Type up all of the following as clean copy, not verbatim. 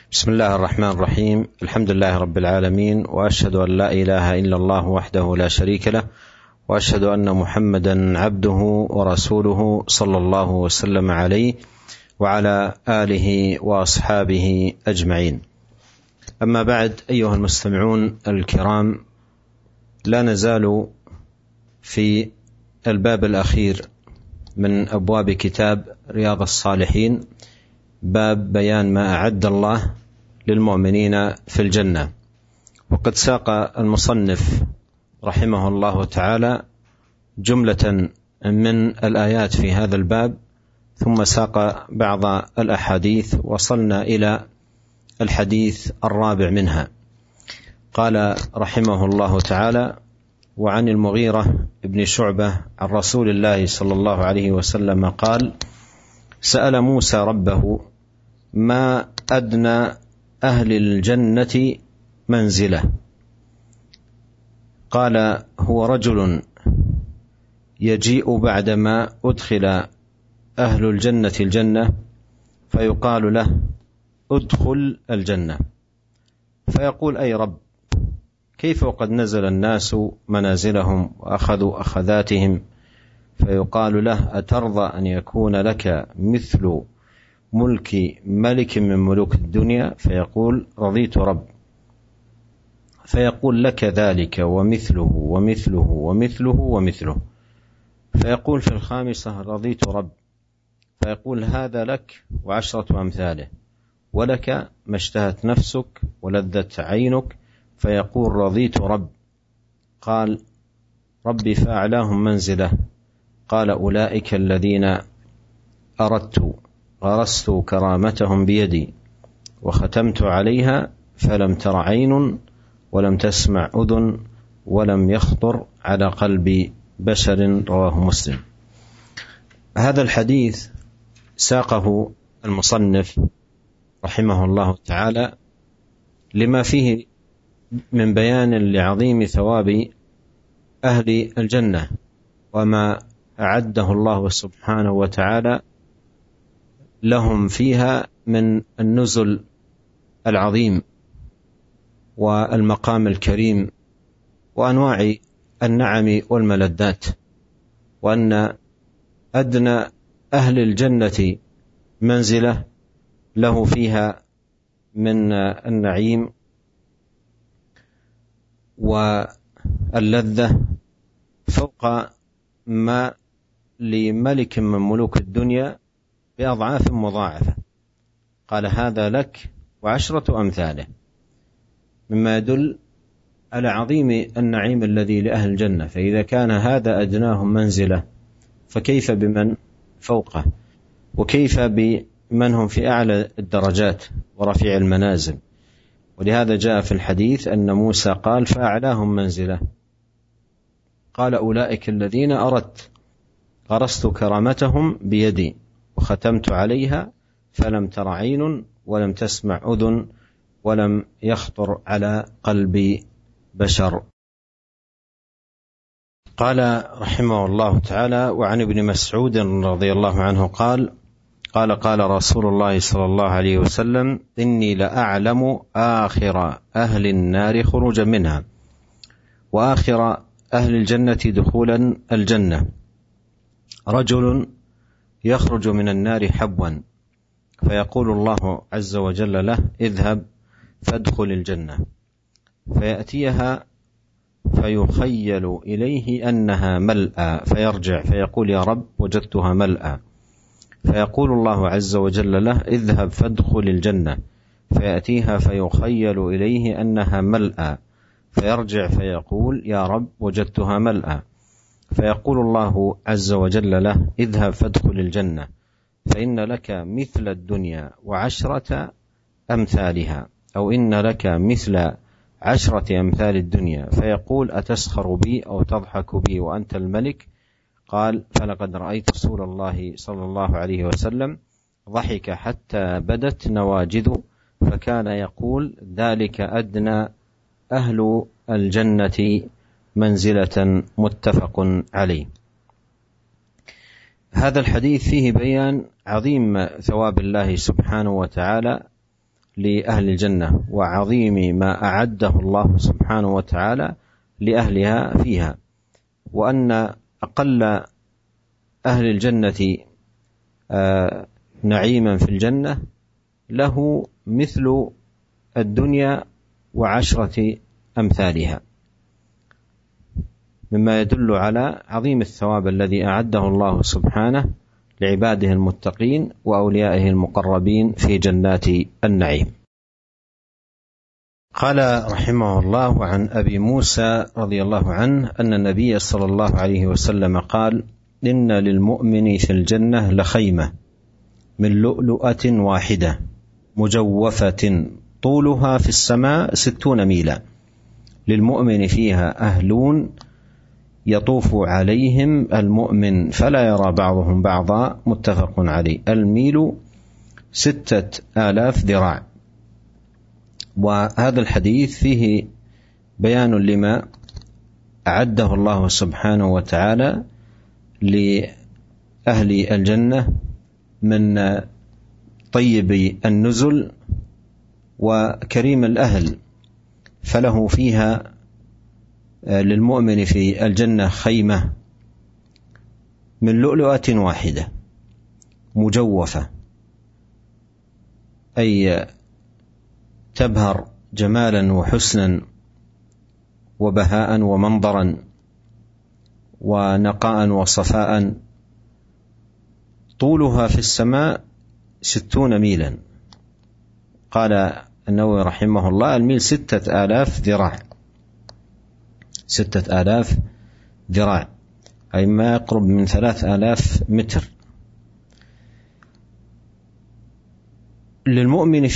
بسم الله الرحمن الرحيم. الحمد لله رب العالمين، وأشهد أن لا إله إلا الله وحده لا شريك له، وأشهد أن محمدا عبده ورسوله صلى الله وسلم عليه وعلى آله وأصحابه أجمعين. أما بعد، أيها المستمعون الكرام، لا نزال في الباب الأخير من أبواب كتاب رياض الصالحين، باب بيان ما أعد الله للمؤمنين في الجنة. وقد ساق المصنف رحمه الله تعالى جملة من الآيات في هذا الباب، ثم ساق بعض الأحاديث، وصلنا إلى الحديث الرابع منها. قال رحمه الله تعالى: وعن المغيرة بن شعبة عن رسول الله صلى الله عليه وسلم قال: سأل موسى ربه ما أدنى أهل الجنة منزلة؟ قال: هو رجل يجيء بعدما أدخل أهل الجنة الجنة فيقال له: ادخل الجنة، فيقول: أي رب، كيف وقد نزل الناس منازلهم وأخذوا أخذاتهم؟ فيقال له: أترضى أن يكون لك مثل ملك ملك من ملوك الدنيا؟ فيقول: رضيت رب. فيقول: لك ذلك ومثله ومثله ومثله ومثله. فيقول في الخامسة: رضيت رب. فيقول: هذا لك وعشرة أمثاله، ولك ما اشتهت نفسك ولذت عينك. فيقول: رضيت رب. قال: ربي فأعلاهم منزلة. قال: أولئك الذين أردت غرست كرامتهم بيدي وختمت عليها فلم تر عين ولم تسمع أذن ولم يخطر على قلب بشر. رواه مسلم. هذا الحديث ساقه المصنف رحمه الله تعالى لما فيه من بيان لعظيم ثواب أهل الجنة، وما أعده الله سبحانه وتعالى لهم فيها من النزل العظيم والمقام الكريم وأنواع النعم والملذات، وأن أدنى أهل الجنة منزلة له فيها من النعيم واللذة فوق ما لملك من ملوك الدنيا بأضعاف مضاعفة. قال: هذا لك وعشرة أمثاله، مما يدل على عظيم النعيم الذي لأهل الجنة. فإذا كان هذا أدناهم منزلة، فكيف بمن فوقه؟ وكيف بمن هم في أعلى الدرجات ورفيع المنازل؟ ولهذا جاء في الحديث أن موسى قال: فأعلاهم منزلة. قال: أولئك الذين أردت غرست كرامتهم بيدي وختمت عليها فلم تر عين ولم تسمع أذن ولم يخطر على قلب بشر. قال رحمه الله تعالى: وعن ابن مسعود رضي الله عنه قال: قال رسول الله صلى الله عليه وسلم: إني لأعلم آخر أهل النار خروجا منها وآخر أهل الجنة دخولا الجنة، رجل يخرج من النار حبوا، فيقول الله عز وجل له: اذهب فادخل الجنة. فيأتيها فيخيل إليه أنها ملأى، فيرجع فيقول: يا رب، وجدتها ملأى. فيقول الله عز وجل له: اذهب فادخل الجنة. فيأتيها فيخيل إليه أنها ملأى، فيرجع فيقول: يا رب، وجدتها ملأى. فيقول الله عز وجل له: اذهب فادخل الجنة، فإن لك مثل الدنيا وعشرة أمثالها، أو إن لك مثل 10 أمثال الدنيا. فيقول: أتسخر بي أو تضحك بي وأنت الملك؟ قال: فلقد رأيت رسول الله صلى الله عليه وسلم ضحك حتى بدت نواجذه، فكان يقول: ذلك أدنى أهل الجنة منزلة. متفق عليه. هذا الحديث فيه بيان عظيم ثواب الله سبحانه وتعالى لأهل الجنة وعظيم ما أعده الله سبحانه وتعالى لأهلها فيها، وأن أقل أهل الجنة نعيما في الجنة له مثل الدنيا وعشرة أمثالها، مما يدل على عظيم الثواب الذي أعده الله سبحانه لعباده المتقين وأوليائه المقربين في جنات النعيم. قال رحمه الله: عن أبي موسى رضي الله عنه أن النبي صلى الله عليه وسلم قال: إن للمؤمن في الجنة لخيمة من لؤلؤة واحدة مجوفة طولها في السماء 60 ميلا، للمؤمن فيها أهلون يطوف عليهم المؤمن فلا يرى بعضهم بعضا، متفق عليه. الميل 6000 ذراع. وهذا الحديث فيه بيان لما أعده الله سبحانه وتعالى لأهل الجنة من طيب النزل وكريم الأهل، فله فيها للمؤمن في الجنة خيمة من لؤلؤة واحدة مجوفة، أي تبهر جمالا وحسنا وبهاء ومنظرا ونقاء وصفاء، طولها في السماء 60 ميلا. قال النووي رحمه الله: الميل 6000 ذراع، 6000 ذراع، أي ما يقرب من 3000 متر. للمؤمن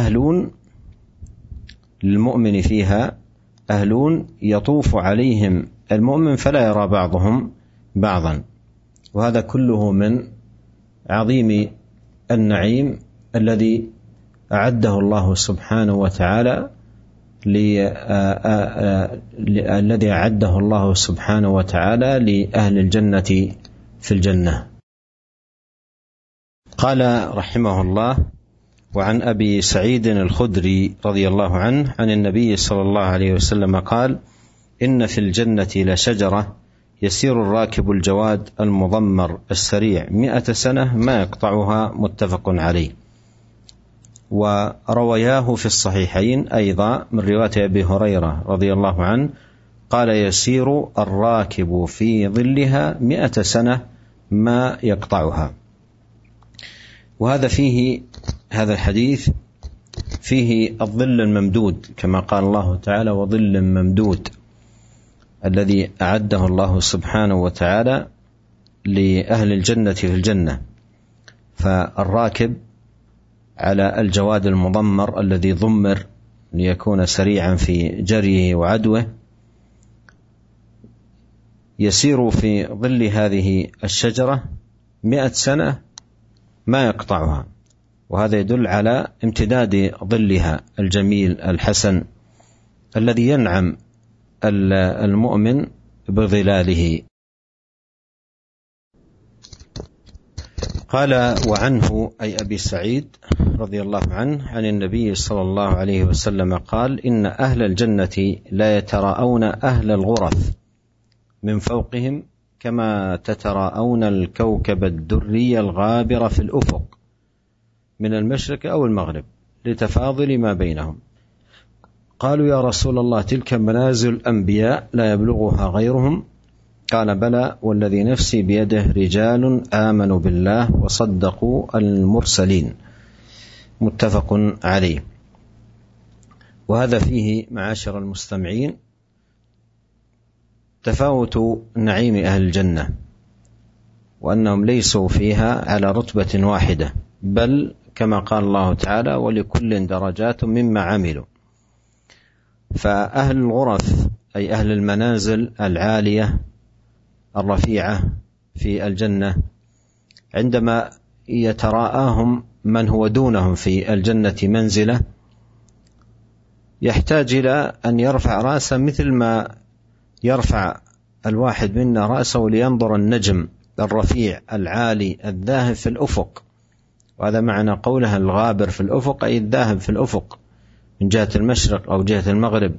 فيها أهلون يطوف عليهم المؤمن فلا يرى بعضهم بعضا. وهذا كله من عظيم النعيم الذي أعده الله سبحانه وتعالى لأهل الجنة في الجنة. قال رحمه الله: وعن أبي سعيد الخدري رضي الله عنه عن النبي صلى الله عليه وسلم قال: إن في الجنة لشجرة يسير الراكب الجواد المضمر السريع 100 سنة ما يقطعها، متفق عليه. ورواياه في الصحيحين أيضا من رواية أبي هريرة رضي الله عنه قال: يسير الراكب في ظلها 100 سنة ما يقطعها. وهذا هذا الحديث فيه الظل الممدود، كما قال الله تعالى: وظل ممدود، الذي أعده الله سبحانه وتعالى لأهل الجنة في الجنة. فالراكب على الجواد المضمر الذي ضمر ليكون سريعا في جريه وعدوه، يسير في ظل هذه الشجرة 100 سنة ما يقطعها، وهذا يدل على امتداد ظلها الجميل الحسن الذي ينعم المؤمن بظلاله. قال: وعنه أي أبي سعيد رضي الله عنه عن النبي صلى الله عليه وسلم قال: إن أهل الجنة لا يتراءون أهل الغرف من فوقهم كما تتراءون الكوكب الدري الغابر في الأفق من المشرق أو المغرب لتفاضل ما بينهم. قالوا: يا رسول الله، تلك منازل الأنبياء لا يبلغها غيرهم؟ قال: بلى، والذي نفسي بيده رجال آمنوا بالله وصدقوا المرسلين، متفق عليه. وهذا فيه معاشر المستمعين تفاوت نعيم أهل الجنة، وأنهم ليسوا فيها على رتبة واحدة، بل كما قال الله تعالى: ولكل درجات مما عملوا. فأهل الغرف أي أهل المنازل العالية الرفيعة في الجنة، عندما يتراءاهم من هو دونهم في الجنة منزلة، يحتاج إلى أن يرفع رأسه مثل ما يرفع الواحد منا رأسه لينظر النجم الرفيع العالي الذاهب في الأفق، وهذا معنى قولها الغابر في الأفق، أي الذاهب في الأفق من جهة المشرق أو جهة المغرب.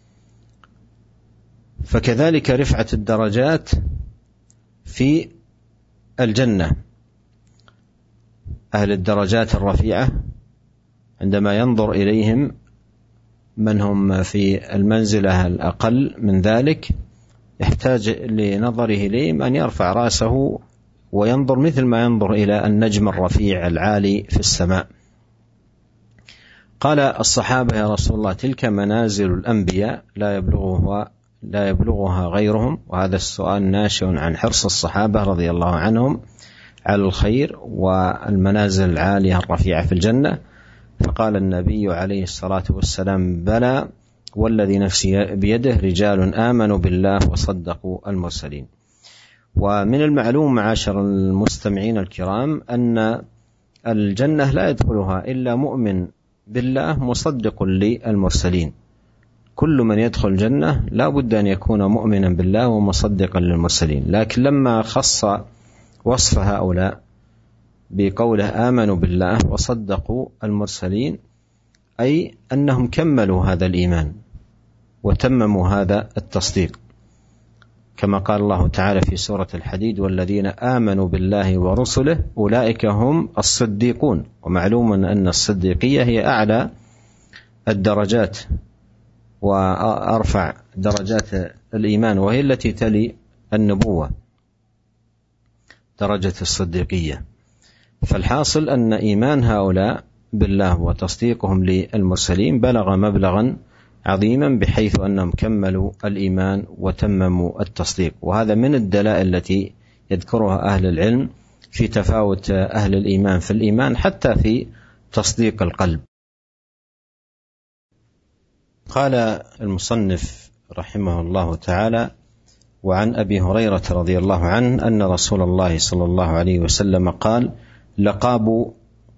فكذلك رفعة الدرجات في الجنة، أهل الدرجات الرفيعة عندما ينظر إليهم من هم في المنزلة الأقل من ذلك يحتاج لنظره إليهم أن يرفع رأسه وينظر مثل ما ينظر إلى النجم الرفيع العالي في السماء. قال الصحابة: يا رسول الله، تلك منازل الأنبياء لا يبلغها غيرهم. وهذا السؤال ناشئ عن حرص الصحابة رضي الله عنهم على الخير والمنازل العالية الرفيعة في الجنة. فقال النبي عليه الصلاة والسلام: بلى والذي نفسي بيده، رجال آمنوا بالله وصدقوا المرسلين. ومن المعلوم معاشر المستمعين الكرام أن الجنة لا يدخلها إلا مؤمن بالله مصدق للمرسلين. كل من يدخل الجنة لا بد أن يكون مؤمنا بالله ومصدقا للمرسلين. لكن لما خص وصف هؤلاء بقوله آمنوا بالله وصدقوا المرسلين، أي أنهم كملوا هذا الإيمان وتمموا هذا التصديق، كما قال الله تعالى في سورة الحديد: والذين آمنوا بالله ورسله أولئك هم الصديقون. ومعلوم أن الصديقية هي أعلى الدرجات وأرفع درجات الإيمان، وهي التي تلي النبوة درجة الصديقية. فالحاصل أن إيمان هؤلاء بالله وتصديقهم للمرسلين بلغ مبلغا عظيما بحيث أنهم كملوا الإيمان وتمموا التصديق. وهذا من الدلائل التي يذكرها أهل العلم في تفاوت أهل الإيمان في الإيمان حتى في تصديق القلب. قال المصنف رحمه الله تعالى: وعن أبي هريرة رضي الله عنه أن رسول الله صلى الله عليه وسلم قال: لقاب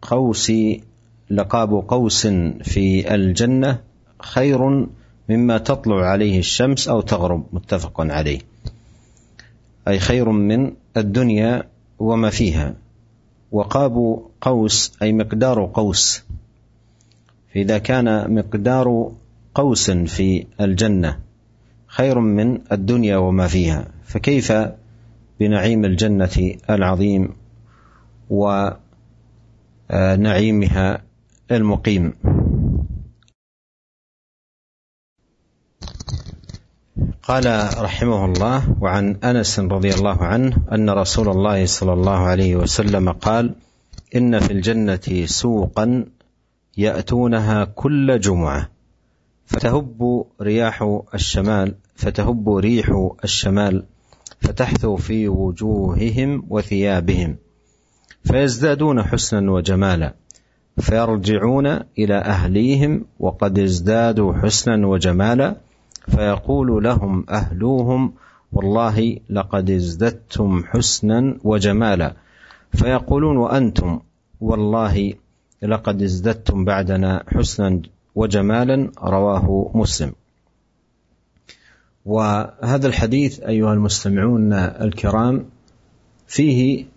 قوس في الجنة خير مما تطلع عليه الشمس أو تغرب. متفق عليه، أي خير من الدنيا وما فيها. وقاب قوس أي مقدار قوس، فإذا كان مقدار قوس في الجنة خير من الدنيا وما فيها، فكيف بنعيم الجنة العظيم ونعيمها المقيم. قال رحمه الله: وعن أنس رضي الله عنه أن رسول الله صلى الله عليه وسلم قال: إن في الجنة سوقا يأتونها كل جمعة فتهب ريح الشمال فتحثو في وجوههم وثيابهم فيزدادون حسنا وجمالا، فيرجعون إلى أهليهم وقد ازدادوا حسنا وجمالا، فيقول لهم أهلوهم: والله لقد ازددتم حسنا وجمالا، فيقولون: وأنتم؟ والله لقد ازددتم بعدنا حسنا وجمالا. رواه مسلم. وهذا الحديث أيها المستمعون الكرام فيه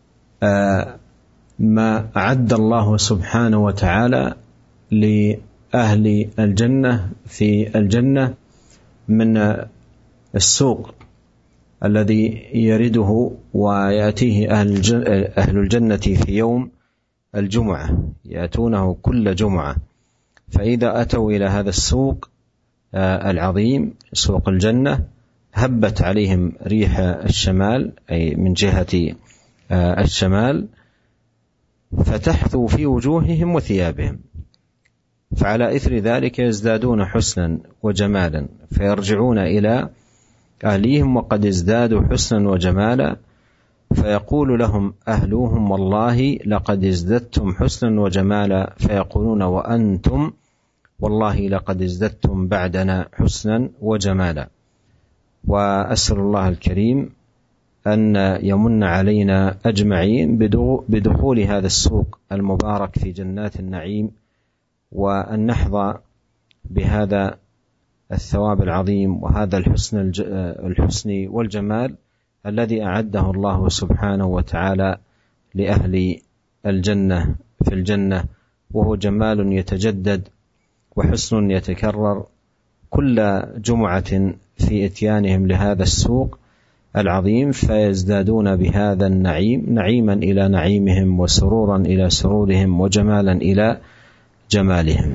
ما أعد الله سبحانه وتعالى لأهل الجنة في الجنة من السوق الذي يرده ويأتيه أهل الجنة في يوم الجمعة، يأتونه كل جمعة. فإذا أتوا إلى هذا السوق العظيم سوق الجنة هبت عليهم ريح الشمال، أي من جهة الشمال، فتحثو في وجوههم وثيابهم، فعلى إثر ذلك يزدادون حسنا وجمالا، فيرجعون إلى أهليهم وقد ازدادوا حسنا وجمالا، فيقول لهم أهلوهم: والله لقد ازددتم حسنا وجمالا، فيقولون: وأنتم؟ والله لقد ازددتم بعدنا حسنا وجمالا. وأسأل الله الكريم أن يمن علينا أجمعين بدخول هذا السوق المبارك في جنات النعيم، وأن نحظى بهذا الثواب العظيم وهذا الحسن والجمال الذي أعده الله سبحانه وتعالى لأهل الجنة في الجنة، وهو جمال يتجدد وحسن يتكرر كل جمعة في إتيانهم لهذا السوق العظيم، فيزدادون بهذا النعيم نعيما إلى نعيمهم، وسرورا إلى سرورهم، وجمالا إلى جمالهم.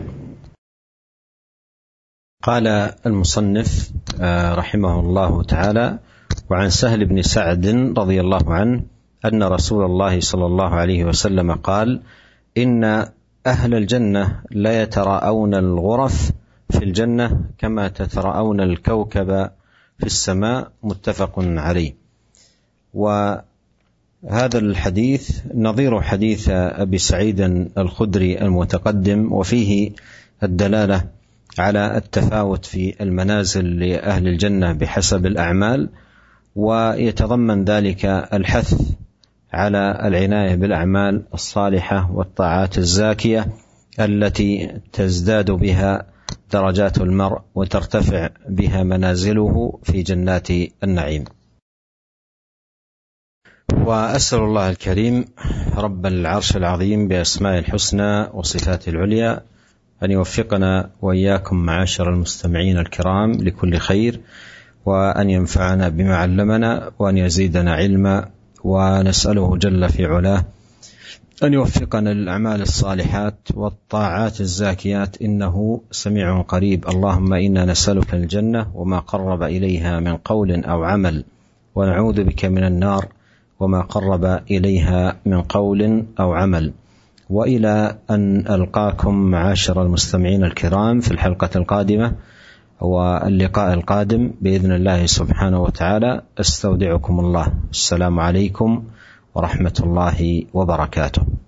قال المصنف رحمه الله تعالى: وعن سهل بن سعد رضي الله عنه أن رسول الله صلى الله عليه وسلم قال: إن أهل الجنة لا يتراءون الغرف في الجنة كما تتراءون الكوكب في السماء. متفق عليه. وهذا الحديث نظير حديث أبي سعيد الخدري المتقدم، وفيه الدلالة على التفاوت في المنازل لأهل الجنة بحسب الأعمال، ويتضمن ذلك الحث على العناية بالأعمال الصالحة والطاعات الزاكية التي تزداد بها درجات المرء وترتفع بها منازله في جنات النعيم. وأسأل الله الكريم رب العرش العظيم بأسماء الحسنى وصفات العليا أن يوفقنا وإياكم معاشر المستمعين الكرام لكل خير، وأن ينفعنا بما علمنا، وأن يزيدنا علما، ونسأله جل في علاه أن يوفقنا للأعمال الصالحات والطاعات الزاكيات، إنه سميع قريب. اللهم إنا نسألك الجنة وما قرب إليها من قول أو عمل، ونعوذ بك من النار وما قرب إليها من قول أو عمل. وإلى أن ألقاكم معاشر المستمعين الكرام في الحلقة القادمة واللقاء القادم بإذن الله سبحانه وتعالى، أستودعكم الله. السلام عليكم ورحمة الله وبركاته.